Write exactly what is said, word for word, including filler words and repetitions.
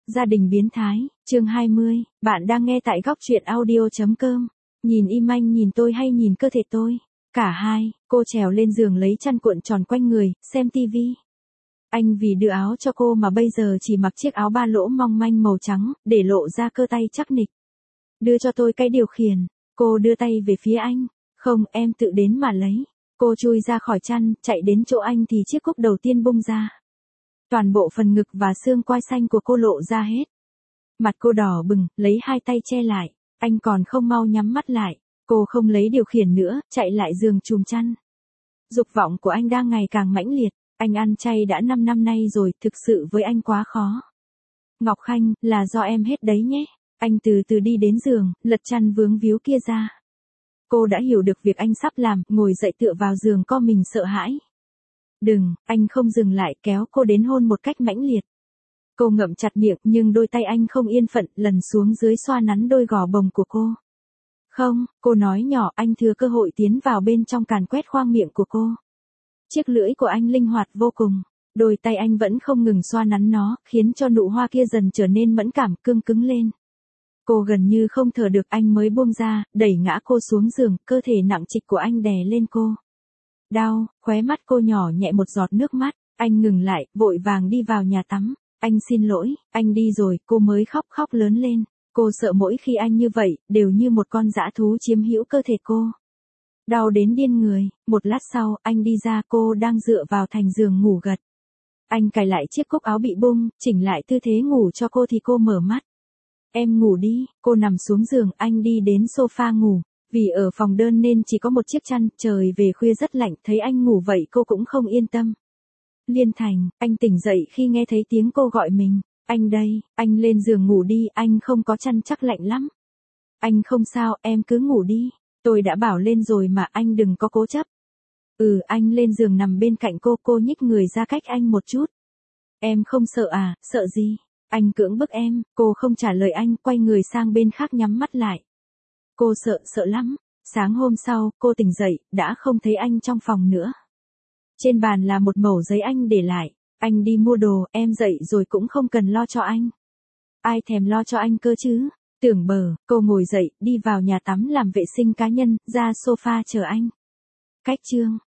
Gia đình biến thái, chương hai mươi, bạn đang nghe tại góc truyện audio chấm com. Nhìn im anh nhìn tôi hay nhìn cơ thể tôi? Cả hai, cô trèo lên giường lấy chăn cuộn tròn quanh người, xem tivi. Anh vì đưa áo cho cô mà bây giờ chỉ mặc chiếc áo ba lỗ mong manh màu trắng, để lộ ra cơ tay chắc nịch. Đưa cho tôi cái điều khiển, cô đưa tay về phía anh. Không, em tự đến mà lấy. Cô chui ra khỏi chăn, chạy đến chỗ anh thì chiếc cúc đầu tiên bung ra. Toàn bộ phần ngực và xương quai xanh của cô lộ ra hết. Mặt cô đỏ bừng, lấy hai tay che lại. Anh còn không mau nhắm mắt lại. Cô không lấy điều khiển nữa, chạy lại giường chùm chăn. Dục vọng của anh đang ngày càng mãnh liệt. Anh ăn chay đã năm năm nay rồi, thực sự với anh quá khó. Ngọc Khanh, là do em hết đấy nhé. Anh từ từ đi đến giường, lật chăn vướng víu kia ra. Cô đã hiểu được việc anh sắp làm, ngồi dậy tựa vào giường co mình sợ hãi. Đừng, anh không dừng lại, kéo cô đến hôn một cách mãnh liệt. Cô ngậm chặt miệng nhưng đôi tay anh không yên phận, lần xuống dưới xoa nắn đôi gò bồng của cô. Không, cô nói nhỏ, anh thừa cơ hội tiến vào bên trong càn quét khoang miệng của cô. Chiếc lưỡi của anh linh hoạt vô cùng, đôi tay anh vẫn không ngừng xoa nắn nó, khiến cho nụ hoa kia dần trở nên mẫn cảm, cương cứng lên. Cô gần như không thở được, anh mới buông ra, đẩy ngã cô xuống giường, cơ thể nặng trịch của anh đè lên cô. Đau, khóe mắt cô nhỏ nhẹ một giọt nước mắt, anh ngừng lại, vội vàng đi vào nhà tắm. Anh xin lỗi, anh đi rồi, cô mới khóc khóc lớn lên. Cô sợ mỗi khi anh như vậy, đều như một con dã thú chiếm hữu cơ thể cô. Đau đến điên người, một lát sau, anh đi ra, cô đang dựa vào thành giường ngủ gật. Anh cài lại chiếc cúc áo bị bung, chỉnh lại tư thế ngủ cho cô thì cô mở mắt. Em ngủ đi, cô nằm xuống giường, anh đi đến sofa ngủ. Vì ở phòng đơn nên chỉ có một chiếc chăn, trời về khuya rất lạnh, thấy anh ngủ vậy cô cũng không yên tâm. Liên Thành, anh tỉnh dậy khi nghe thấy tiếng cô gọi mình. Anh đây, anh lên giường ngủ đi, anh không có chăn chắc lạnh lắm. Anh không sao, em cứ ngủ đi. Tôi đã bảo lên rồi mà, anh đừng có cố chấp. Ừ, anh lên giường nằm bên cạnh cô, cô nhích người ra cách anh một chút. Em không sợ à, sợ gì? Anh cưỡng bức em, cô không trả lời anh, quay người sang bên khác nhắm mắt lại. Cô sợ, sợ lắm. Sáng hôm sau, cô tỉnh dậy, đã không thấy anh trong phòng nữa. Trên bàn là một mẩu giấy anh để lại. Anh đi mua đồ, em dậy rồi cũng không cần lo cho anh. Ai thèm lo cho anh cơ chứ? Tưởng bờ, cô ngồi dậy, đi vào nhà tắm làm vệ sinh cá nhân, ra sofa chờ anh. Cách chương.